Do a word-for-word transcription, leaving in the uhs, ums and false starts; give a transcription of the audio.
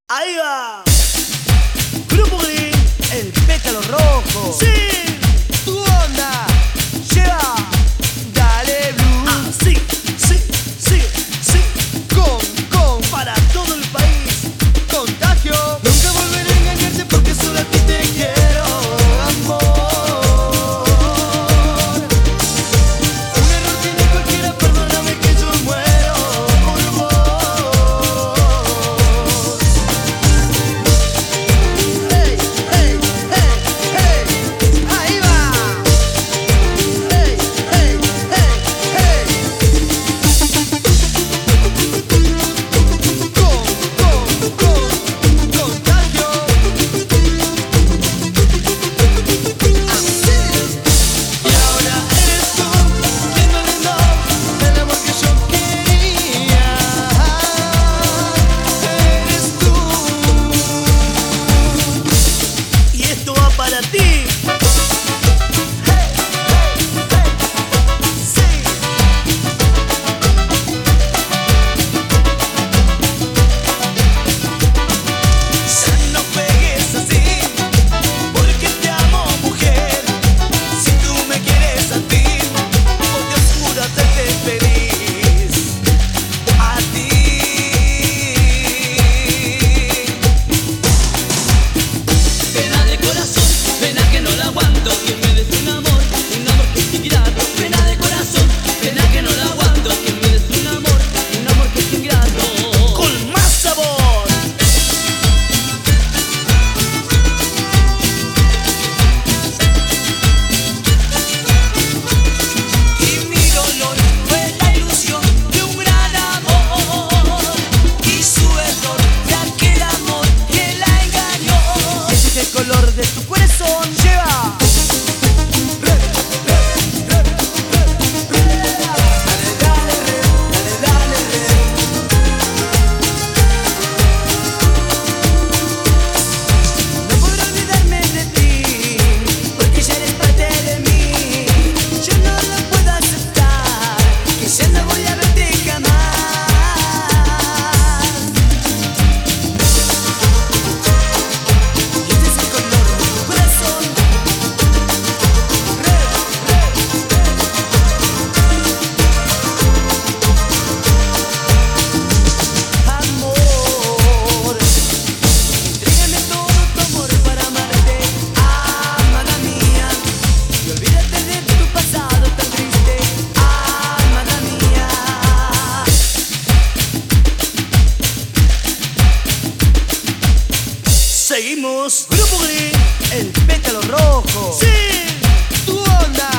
Ahí va. Grupo Green, el pétalo rojo. Sí, tu onda. Lleva. Dale blue. Ah, sí, sí, sí, sí. Con, con. Para todo el país. Contagio. Nunca volveré a engañarte porque solo a ti te quiero, amor. Un error tiene cualquiera, perdóname que yo muero por vos. Hey, hey, hey, hey. Ahí va. Hey, hey, hey, hey. Con, con, con, contagio. Así. Y ahora eres tú quien me brindó el amor que yo quería. Eres tú. Y esto va para ti. Hey, hey, hey. Sí. Ya no pegues así, porque te amo, mujer. Si tú me quieres a ti, porque oscura te feliz a ti. Pena de corazón, pena que no la aguanto, que me des un amor, un amor que es ingrato. Pena de corazón, pena que no la aguanto, que me des un amor, un amor que es ingrato. Con más sabor. Y mi dolor fue la ilusión de un gran amor, y su error de aquel amor que la engañó. Ese es el color de tu corazón. Lleva. Dale, dale, re, dale, dale, re. No podré olvidarme de ti, porque ya eres parte de mí. Yo no lo puedo aceptar, que ya no voy a verte jamás. Y este es el color de tu corazón. Re, re, amor, entrégame todo tu amor para amarte, amada mía. Y olvídate de tu pasado tan triste, amada mía. Seguimos. Grupo Green, el pétalo rojo. Sí, tu onda.